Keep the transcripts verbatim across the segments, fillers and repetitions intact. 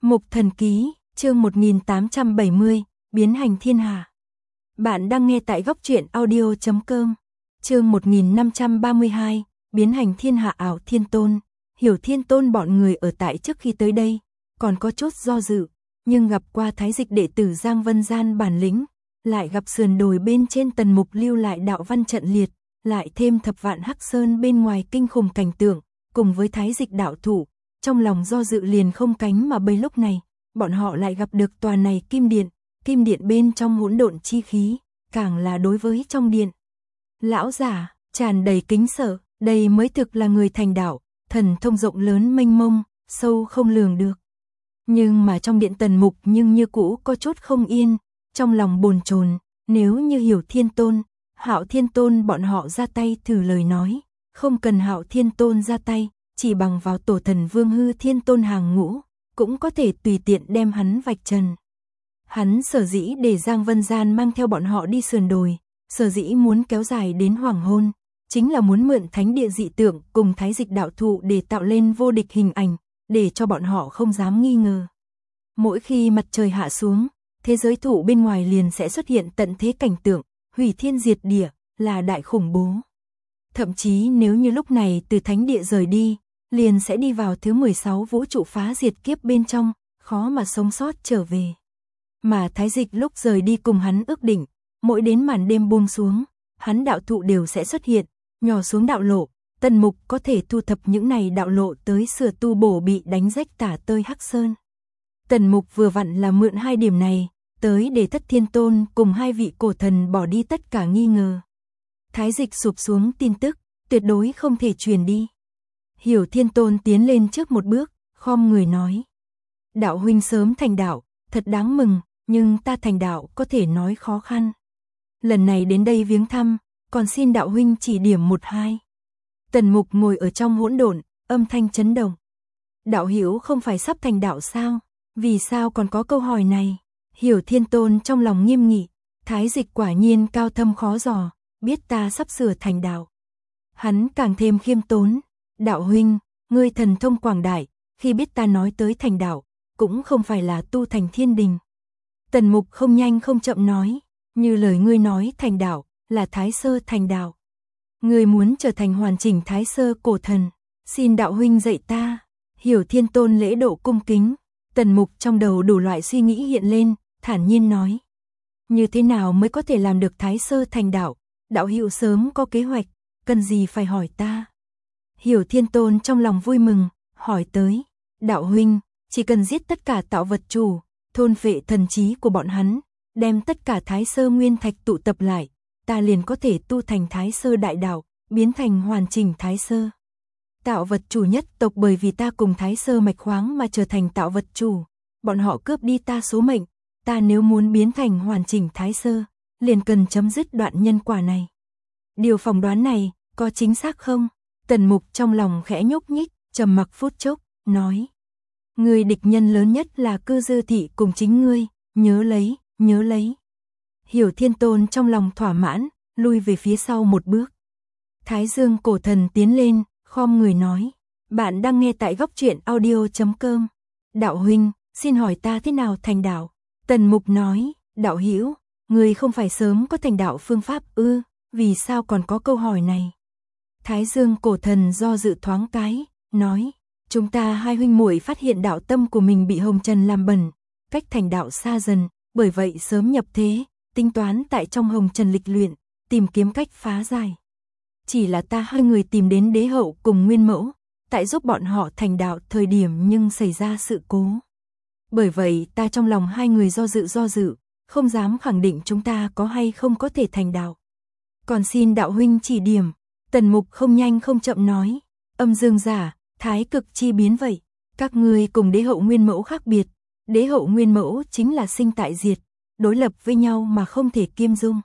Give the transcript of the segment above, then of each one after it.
Mục Thần Ký, chương một nghìn tám trăm bảy mươi, biến hành thiên hạ. Bạn đang nghe tại góc truyện audio chấm com. Chương một nghìn năm trăm ba mươi hai, biến hành thiên hạ ảo thiên tôn. Hiểu Thiên Tôn bọn người ở tại trước khi tới đây, còn có chút do dự, nhưng gặp qua thái dịch đệ tử Giang Vân Gian bản lĩnh, lại gặp sườn đồi bên trên Tần Mục lưu lại đạo văn trận liệt, lại thêm thập vạn hắc sơn bên ngoài kinh khủng cảnh tượng, cùng với thái dịch đạo thủ, trong lòng do dự liền không cánh mà bay. Lúc này, bọn họ lại gặp được tòa này kim điện, kim điện bên trong hỗn độn chi khí, càng là đối với trong điện. Lão giả, tràn đầy kính sợ, đây mới thực là người thành đạo, thần thông rộng lớn mênh mông, sâu không lường được. Nhưng mà trong điện Tần Mục nhưng như cũ có chút không yên, trong lòng bồn chồn, nếu như Hiểu Thiên Tôn, Hạo Thiên Tôn bọn họ ra tay thử lời nói, không cần Hạo Thiên Tôn ra tay, chỉ bằng vào tổ thần Vương Hư Thiên Tôn hàng ngũ, cũng có thể tùy tiện đem hắn vạch trần. Hắn sở dĩ để Giang Vân Gian mang theo bọn họ đi sườn đồi, sở dĩ muốn kéo dài đến hoàng hôn, chính là muốn mượn thánh địa dị tượng cùng thái dịch đạo thụ để tạo lên vô địch hình ảnh, để cho bọn họ không dám nghi ngờ. Mỗi khi mặt trời hạ xuống, thế giới thụ bên ngoài liền sẽ xuất hiện tận thế cảnh tượng, hủy thiên diệt địa, là đại khủng bố. Thậm chí nếu như lúc này từ thánh địa rời đi, liền sẽ đi vào thứ mười sáu vũ trụ phá diệt kiếp bên trong, khó mà sống sót trở về. Mà thái dịch lúc rời đi cùng hắn ước định, mỗi đến màn đêm buông xuống, hắn đạo thụ đều sẽ xuất hiện, nhỏ xuống đạo lộ, Tần Mục có thể thu thập những này đạo lộ tới sửa tu bổ bị đánh rách tả tơi hắc sơn. Tần Mục vừa vặn là mượn hai điểm này, tới để Thất Thiên Tôn cùng hai vị cổ thần bỏ đi tất cả nghi ngờ. Thái dịch sụp xuống tin tức, tuyệt đối không thể truyền đi. Hiểu Thiên Tôn tiến lên trước một bước, khom người nói. Đạo huynh sớm thành đạo, thật đáng mừng, nhưng ta thành đạo có thể nói khó khăn. Lần này đến đây viếng thăm, còn xin đạo huynh chỉ điểm một hai. Tần Mục ngồi ở trong hỗn độn, âm thanh chấn động. Đạo hữu không phải sắp thành đạo sao? Vì sao còn có câu hỏi này? Hiểu Thiên Tôn trong lòng nghiêm nghị, thái dịch quả nhiên cao thâm khó dò, biết ta sắp sửa thành đạo. Hắn càng thêm khiêm tốn. Đạo huynh, ngươi thần thông quảng đại, khi biết ta nói tới thành đạo, cũng không phải là tu thành thiên đình. Tần Mục không nhanh không chậm nói, như lời ngươi nói thành đạo, là thái sơ thành đạo. Ngươi muốn trở thành hoàn chỉnh thái sơ cổ thần, xin đạo huynh dạy ta. Hiểu Thiên Tôn lễ độ cung kính, Tần Mục trong đầu đủ loại suy nghĩ hiện lên, thản nhiên nói. Như thế nào mới có thể làm được thái sơ thành đạo, đạo hữu sớm có kế hoạch, cần gì phải hỏi ta. Hiểu Thiên Tôn trong lòng vui mừng, hỏi tới, đạo huynh, chỉ cần giết tất cả tạo vật chủ, thôn phệ thần trí của bọn hắn, đem tất cả thái sơ nguyên thạch tụ tập lại, ta liền có thể tu thành thái sơ đại đạo, biến thành hoàn chỉnh thái sơ. Tạo vật chủ nhất tộc bởi vì ta cùng thái sơ mạch khoáng mà trở thành tạo vật chủ, bọn họ cướp đi ta số mệnh, ta nếu muốn biến thành hoàn chỉnh thái sơ, liền cần chấm dứt đoạn nhân quả này. Điều phỏng đoán này, có chính xác không? Tần Mục trong lòng khẽ nhúc nhích, trầm mặc phút chốc, nói. Người địch nhân lớn nhất là Cư Dư Thị cùng chính ngươi, nhớ lấy, nhớ lấy. Hiểu Thiên Tôn trong lòng thỏa mãn, lui về phía sau một bước. Thái Dương cổ thần tiến lên, khom người nói. Bạn đang nghe tại góc truyện audio chấm com. Đạo huynh, xin hỏi ta thế nào thành đạo? Tần Mục nói, đạo hữu, người không phải sớm có thành đạo phương pháp ư, vì sao còn có câu hỏi này? Thái Dương cổ thần do dự thoáng cái, nói, chúng ta hai huynh muội phát hiện đạo tâm của mình bị hồng trần làm bẩn, cách thành đạo xa dần, bởi vậy sớm nhập thế, tính toán tại trong hồng trần lịch luyện, tìm kiếm cách phá giải. Chỉ là ta hai người tìm đến đế hậu cùng nguyên mẫu, tại giúp bọn họ thành đạo thời điểm nhưng xảy ra sự cố. Bởi vậy ta trong lòng hai người do dự do dự, không dám khẳng định chúng ta có hay không có thể thành đạo. Còn xin đạo huynh chỉ điểm. Tần Mục không nhanh không chậm nói, âm dương giả, thái cực chi biến vậy, các ngươi cùng đế hậu nguyên mẫu khác biệt, đế hậu nguyên mẫu chính là sinh tại diệt, đối lập với nhau mà không thể kiêm dung.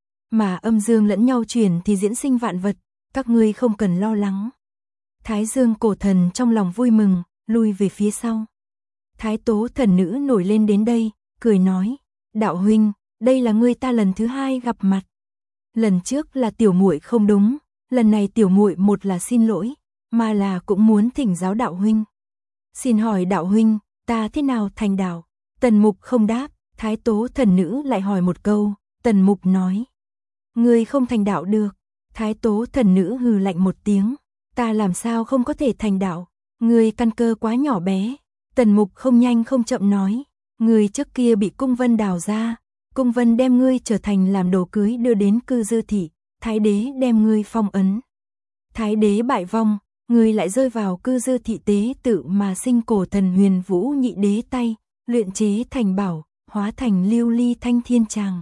Mà âm dương lẫn nhau chuyển thì diễn sinh vạn vật, các ngươi không cần lo lắng. Thái Dương cổ thần trong lòng vui mừng, lui về phía sau. Thái Tố thần nữ nổi lên đến đây, cười nói, đạo huynh, đây là ngươi ta lần thứ hai gặp mặt. Lần trước là tiểu muội không đúng. Lần này tiểu muội một là xin lỗi, mà là cũng muốn thỉnh giáo đạo huynh. Xin hỏi đạo huynh, ta thế nào thành đạo? Tần Mục không đáp, Thái Tố thần nữ lại hỏi một câu, Tần Mục nói. Ngươi không thành đạo được. Thái Tố thần nữ hừ lạnh một tiếng, ta làm sao không có thể thành đạo? Ngươi căn cơ quá nhỏ bé. Tần Mục không nhanh không chậm nói, ngươi trước kia bị Cung Vân đào ra, Cung Vân đem ngươi trở thành làm đồ cưới đưa đến Cư Dư thị, Thái đế đem ngươi phong ấn. Thái đế bại vong, ngươi lại rơi vào Cư Dư thị tế tự mà sinh cổ thần Huyền Vũ nhị đế tay, luyện chế thành bảo, hóa thành lưu ly thanh thiên tràng.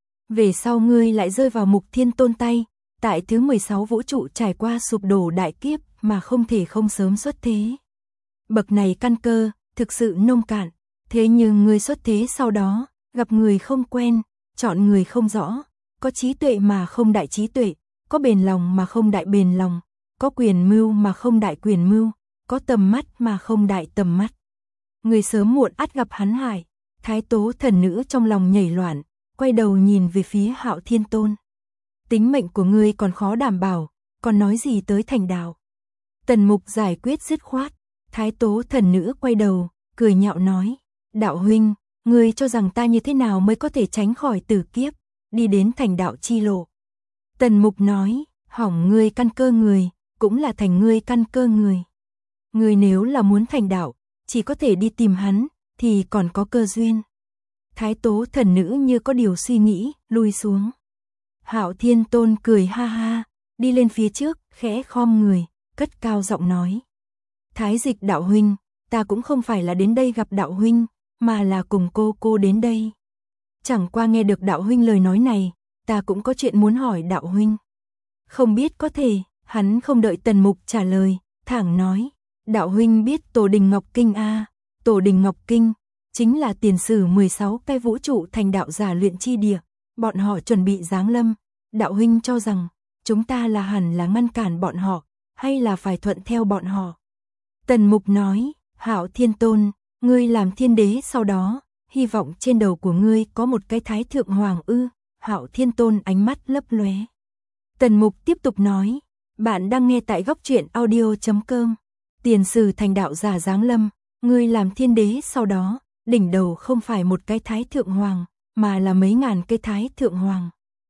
Về sau ngươi lại rơi vào Mục Thiên Tôn tay, tại thứ mười sáu vũ trụ trải qua sụp đổ đại kiếp mà không thể không sớm xuất thế. Bậc này căn cơ, thực sự nông cạn, thế nhưng ngươi xuất thế sau đó, gặp người không quen, chọn người không rõ, có trí tuệ mà không đại trí tuệ, có bền lòng mà không đại bền lòng, có quyền mưu mà không đại quyền mưu, có tầm mắt mà không đại tầm mắt. Người sớm muộn ắt gặp hắn hại. Thái Tố thần nữ trong lòng nhảy loạn, quay đầu nhìn về phía Hạo Thiên Tôn. Tính mệnh của ngươi còn khó đảm bảo, còn nói gì tới thành đạo? Tần Mục giải quyết dứt khoát. Thái Tố thần nữ quay đầu, cười nhạo nói, đạo huynh, ngươi cho rằng ta như thế nào mới có thể tránh khỏi tử kiếp, đi đến thành đạo chi lộ? Tần Mục nói, hỏng ngươi căn cơ người, cũng là thành ngươi căn cơ người. Ngươi nếu là muốn thành đạo, chỉ có thể đi tìm hắn, thì còn có cơ duyên. Thái Tố thần nữ như có điều suy nghĩ, lui xuống. Hạo Thiên Tôn cười ha ha, đi lên phía trước, khẽ khom người, cất cao giọng nói. Thái Dịch đạo huynh, ta cũng không phải là đến đây gặp đạo huynh, mà là cùng cô cô đến đây. Chẳng qua nghe được đạo huynh lời nói này, ta cũng có chuyện muốn hỏi đạo huynh. Không biết có thể, hắn không đợi Tần Mục trả lời, thẳng nói. Đạo huynh biết Tổ Đình Ngọc Kinh a? À? Tổ Đình Ngọc Kinh chính là tiền sử mười sáu cái vũ trụ thành đạo giả luyện chi địa, bọn họ chuẩn bị giáng lâm. Đạo huynh cho rằng chúng ta là hẳn là ngăn cản bọn họ, hay là phải thuận theo bọn họ? Tần Mục nói, Hạo Thiên Tôn, ngươi làm thiên đế sau đó, hy vọng trên đầu của ngươi có một cái thái thượng hoàng ư? Hạo Thiên Tôn ánh mắt lấp lóe. Tần Mục tiếp tục nói, bạn đang nghe tại góc truyện audio chấm com. Tiền sử thành đạo giả giáng lâm, ngươi làm thiên đế sau đó, đỉnh đầu không phải một cái thái thượng hoàng, mà là mấy ngàn cái thái thượng hoàng.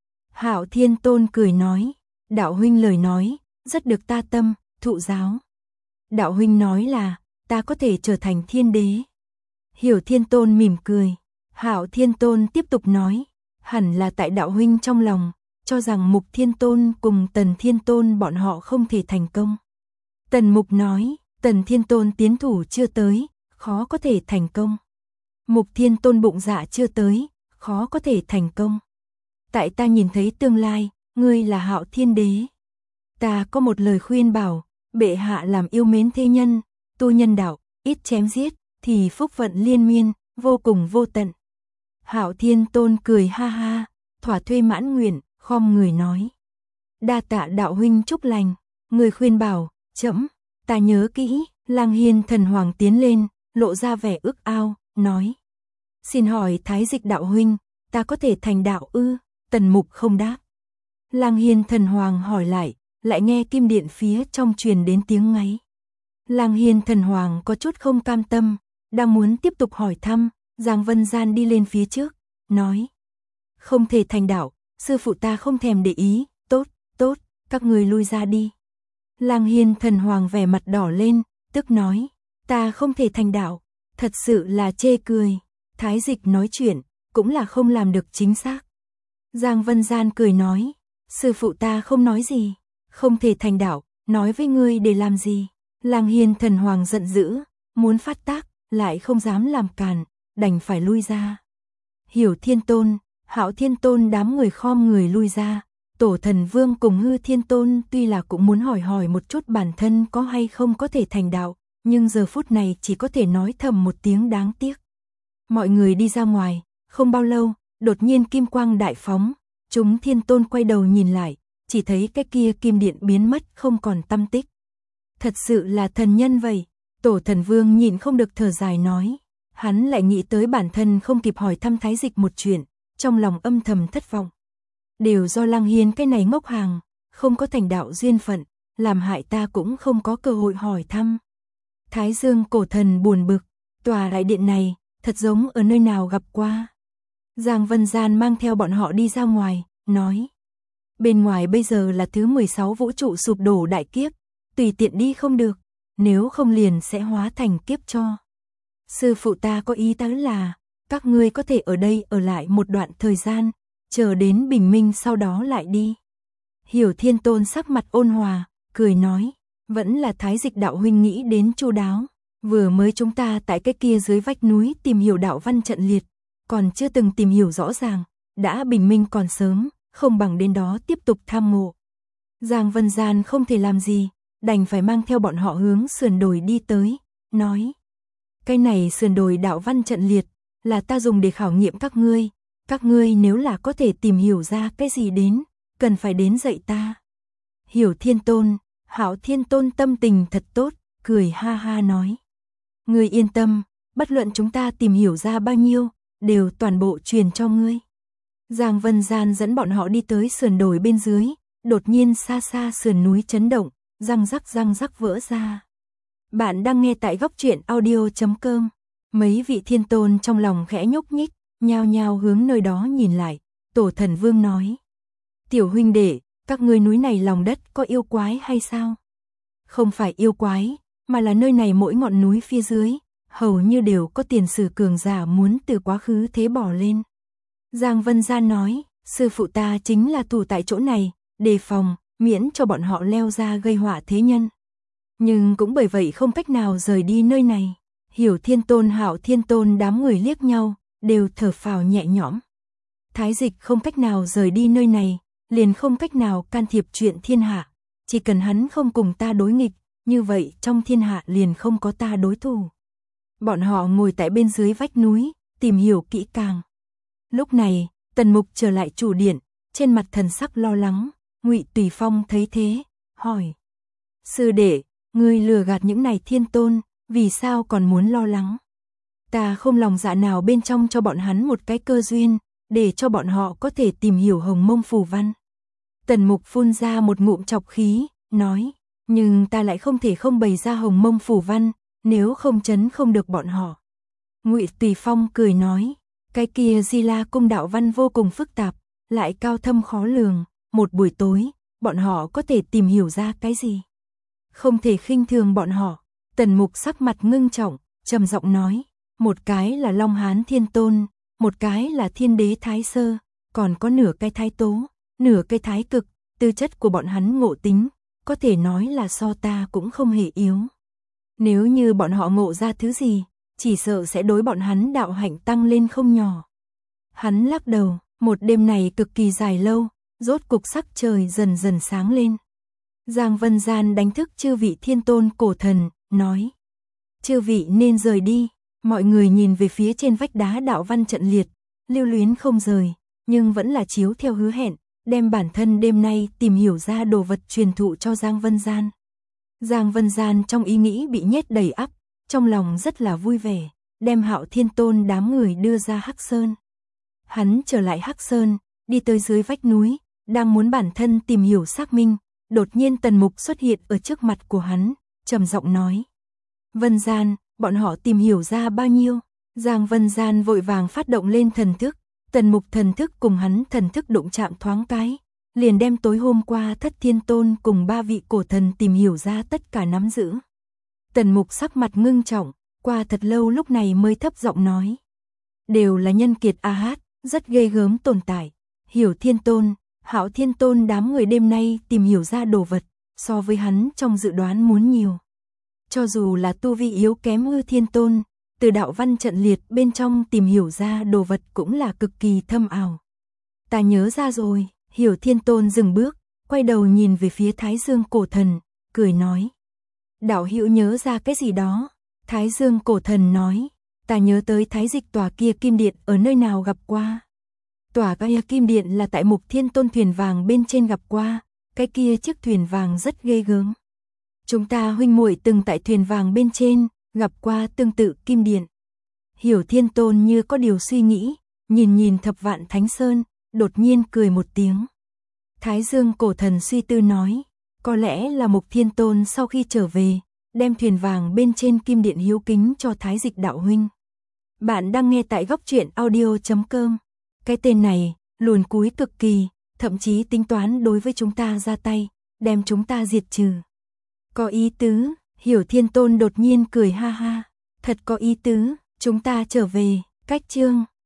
Hạo Thiên Tôn cười nói, đạo huynh lời nói, rất được ta tâm, thụ giáo. Đạo huynh nói là, ta có thể trở thành thiên đế. Hiểu Thiên Tôn mỉm cười. Hạo Thiên Tôn tiếp tục nói, hẳn là tại đạo huynh trong lòng, cho rằng Mục Thiên Tôn cùng Tần Thiên Tôn bọn họ không thể thành công. Tần Mục nói, Tần Thiên Tôn tiến thủ chưa tới, khó có thể thành công. Mục Thiên Tôn bụng dạ chưa tới, khó có thể thành công. Tại ta nhìn thấy tương lai, ngươi là Hạo Thiên Đế. Ta có một lời khuyên bảo, bệ hạ làm yêu mến thế nhân, tu nhân đạo, ít chém giết, thì phúc vận liên miên, vô cùng vô tận. Hạo Thiên Tôn cười ha ha, thỏa thuê mãn nguyện, khom người nói. Đa tạ đạo huynh chúc lành, người khuyên bảo, chấm, ta nhớ kỹ. Lang Hiên thần hoàng tiến lên, lộ ra vẻ ước ao, nói. Xin hỏi Thái Dịch đạo huynh, ta có thể thành đạo ư? Tần Mục không đáp. Lang Hiên thần hoàng hỏi lại, lại nghe kim điện phía trong truyền đến tiếng ngáy. Lang Hiên thần hoàng có chút không cam tâm, đang muốn tiếp tục hỏi thăm, Giang Vân Gian đi lên phía trước, nói. Không thể thành đạo, sư phụ ta không thèm để ý, tốt, tốt, các người lui ra đi. Lang Hiên thần hoàng vẻ mặt đỏ lên, tức nói, ta không thể thành đạo, thật sự là chê cười. Thái Dịch nói chuyện, cũng là không làm được chính xác. Giang Vân Gian cười nói, sư phụ ta không nói gì, không thể thành đạo, nói với ngươi để làm gì? Lang Hiên thần hoàng giận dữ, muốn phát tác, lại không dám làm càn, đành phải lui ra. Hiểu Thiên Tôn, Hạo Thiên Tôn đám người khom người lui ra. Tổ Thần Vương cùng Hư Thiên Tôn tuy là cũng muốn hỏi hỏi một chút bản thân có hay không có thể thành đạo, nhưng giờ phút này chỉ có thể nói thầm một tiếng đáng tiếc. Mọi người đi ra ngoài, không bao lâu, đột nhiên kim quang đại phóng, chúng Thiên Tôn quay đầu nhìn lại, chỉ thấy cái kia kim điện biến mất không còn tăm tích. Thật sự là thần nhân vậy. Tổ Thần Vương nhìn không được thở dài nói, hắn lại nghĩ tới bản thân không kịp hỏi thăm Thái Dịch một chuyện, trong lòng âm thầm thất vọng. Đều do Lang Hiên cái này ngốc hàng, không có thành đạo duyên phận, làm hại ta cũng không có cơ hội hỏi thăm. Thái Dương cổ thần buồn bực, Tòa đại điện này, thật giống ở nơi nào gặp qua. Giang Vân Gian mang theo bọn họ đi ra ngoài, nói. Bên ngoài bây giờ là thứ mười sáu vũ trụ sụp đổ đại kiếp, tùy tiện đi không được, nếu không liền sẽ hóa thành kiếp cho. Sư phụ ta có ý tứ là, các ngươi có thể ở đây ở lại một đoạn thời gian, chờ đến bình minh sau đó lại đi. Hiểu Thiên Tôn sắc mặt ôn hòa, cười nói, vẫn là Thái Dịch đạo huynh nghĩ đến chu đáo, vừa mới chúng ta tại cái kia dưới vách núi tìm hiểu đạo văn trận liệt, còn chưa từng tìm hiểu rõ ràng, đã bình minh còn sớm, không bằng đến đó tiếp tục tham ngộ. Giang Vân Gian không thể làm gì, đành phải mang theo bọn họ hướng sườn đồi đi tới, nói. Cái này sườn đồi đạo văn trận liệt, là ta dùng để khảo nghiệm các ngươi, các ngươi nếu là có thể tìm hiểu ra cái gì đến, cần phải đến dạy ta. Hiểu Thiên Tôn, Hạo Thiên Tôn tâm tình thật tốt, cười ha ha nói. Ngươi yên tâm, bất luận chúng ta tìm hiểu ra bao nhiêu, đều toàn bộ truyền cho ngươi. Giang Vân Gian dẫn bọn họ đi tới sườn đồi bên dưới, đột nhiên xa xa sườn núi chấn động, răng rắc răng rắc vỡ ra. Bạn đang nghe tại góc truyện audio chấm com. Mấy vị thiên tôn trong lòng khẽ nhúc nhích, nhao nhao hướng nơi đó nhìn lại. Tổ Thần Vương nói. Tiểu huynh đệ, các ngươi núi này lòng đất có yêu quái hay sao? Không phải yêu quái, mà là nơi này mỗi ngọn núi phía dưới, hầu như đều có tiền sử cường giả muốn từ quá khứ thế bỏ lên. Giang Vân Gian nói, sư phụ ta chính là tù tại chỗ này, đề phòng, miễn cho bọn họ leo ra gây họa thế nhân. Nhưng cũng bởi vậy không cách nào rời đi nơi này. Hiểu Thiên Tôn Hạo Thiên Tôn đám người liếc nhau, đều thở phào nhẹ nhõm. Thái Dịch không cách nào rời đi nơi này, liền không cách nào can thiệp chuyện thiên hạ. Chỉ cần hắn không cùng ta đối nghịch, như vậy trong thiên hạ liền không có ta đối thủ. Bọn họ ngồi tại bên dưới vách núi, tìm hiểu kỹ càng. Lúc này, Tần Mục trở lại chủ điện, trên mặt thần sắc lo lắng. Ngụy Tùy Phong thấy thế, hỏi. Sư đệ, ngươi lừa gạt những này thiên tôn, vì sao còn muốn lo lắng? Ta không lòng dạ nào bên trong cho bọn hắn một cái cơ duyên, để cho bọn họ có thể tìm hiểu hồng mông phù văn. Tần Mục phun ra một ngụm chọc khí, nói. Nhưng ta lại không thể không bày ra hồng mông phù văn, nếu không chấn không được bọn họ. Ngụy Tùy Phong cười nói. Cái kia Di La cung đạo văn vô cùng phức tạp, lại cao thâm khó lường. Một buổi tối, bọn họ có thể tìm hiểu ra cái gì? Không thể khinh thường bọn họ. Tần Mục sắc mặt ngưng trọng, trầm giọng nói. Một cái là Long Hán Thiên Tôn, một cái là Thiên Đế Thái Sơ, còn có nửa cái Thái Tố, nửa cái Thái Cực. Tư chất của bọn hắn ngộ tính, có thể nói là so ta cũng không hề yếu. Nếu như bọn họ ngộ ra thứ gì, chỉ sợ sẽ đối bọn hắn đạo hạnh tăng lên không nhỏ. Hắn lắc đầu, một đêm này cực kỳ dài lâu, rốt cục sắc trời dần dần sáng lên. Giang Vân Gian đánh thức chư vị thiên tôn cổ thần, nói. Chư vị nên rời đi. Mọi người nhìn về phía trên vách đá đạo văn trận liệt, lưu luyến không rời, nhưng vẫn là chiếu theo hứa hẹn, đem bản thân đêm nay tìm hiểu ra đồ vật truyền thụ cho Giang Vân Gian. Giang Vân Gian trong ý nghĩ bị nhét đầy ắp, trong lòng rất là vui vẻ, đem Hạo Thiên Tôn đám người đưa ra Hắc Sơn. Hắn trở lại Hắc Sơn, đi tới dưới vách núi, đang muốn bản thân tìm hiểu xác minh, đột nhiên Tần Mục xuất hiện ở trước mặt của hắn, trầm giọng nói. Vân Gian, bọn họ tìm hiểu ra bao nhiêu? Giang Vân Gian vội vàng phát động lên thần thức, Tần Mục thần thức cùng hắn thần thức đụng chạm thoáng cái, liền đem tối hôm qua Thất Thiên Tôn cùng ba vị cổ thần tìm hiểu ra tất cả nắm giữ. Tần Mục sắc mặt ngưng trọng, qua thật lâu lúc này mới thấp giọng nói. Đều là nhân kiệt a hát, rất ghê gớm tồn tại. Hiểu Thiên Tôn, Hạo Thiên Tôn đám người đêm nay tìm hiểu ra đồ vật, so với hắn trong dự đoán muốn nhiều. Cho dù là tu vi yếu kém Hư Thiên Tôn, từ đạo văn trận liệt bên trong tìm hiểu ra đồ vật cũng là cực kỳ thâm ảo. Ta nhớ ra rồi. Hiểu Thiên Tôn dừng bước, quay đầu nhìn về phía Thái Dương cổ thần, cười nói. Đạo hữu nhớ ra cái gì đó? Thái Dương cổ thần nói. Ta nhớ tới Thái Dịch tòa kia kim điện ở nơi nào gặp qua. Tòa kia kim điện là tại Mục Thiên Tôn thuyền vàng bên trên gặp qua, cái kia chiếc thuyền vàng rất ghê gớm. Chúng ta huynh muội từng tại thuyền vàng bên trên, gặp qua tương tự kim điện. Hiểu Thiên Tôn như có điều suy nghĩ, nhìn nhìn Thập Vạn Thánh Sơn, đột nhiên cười một tiếng. Thái Dương cổ thần suy tư nói, có lẽ là Mục Thiên Tôn sau khi trở về, đem thuyền vàng bên trên kim điện hiếu kính cho Thái Dịch đạo huynh. Bạn đang nghe tại góc truyện audio chấm com. Cái tên này, luồn cúi cực kỳ, thậm chí tính toán đối với chúng ta ra tay, đem chúng ta diệt trừ. Có ý tứ, Hiểu Thiên Tôn đột nhiên cười ha ha. Thật có ý tứ, chúng ta trở về, cách chương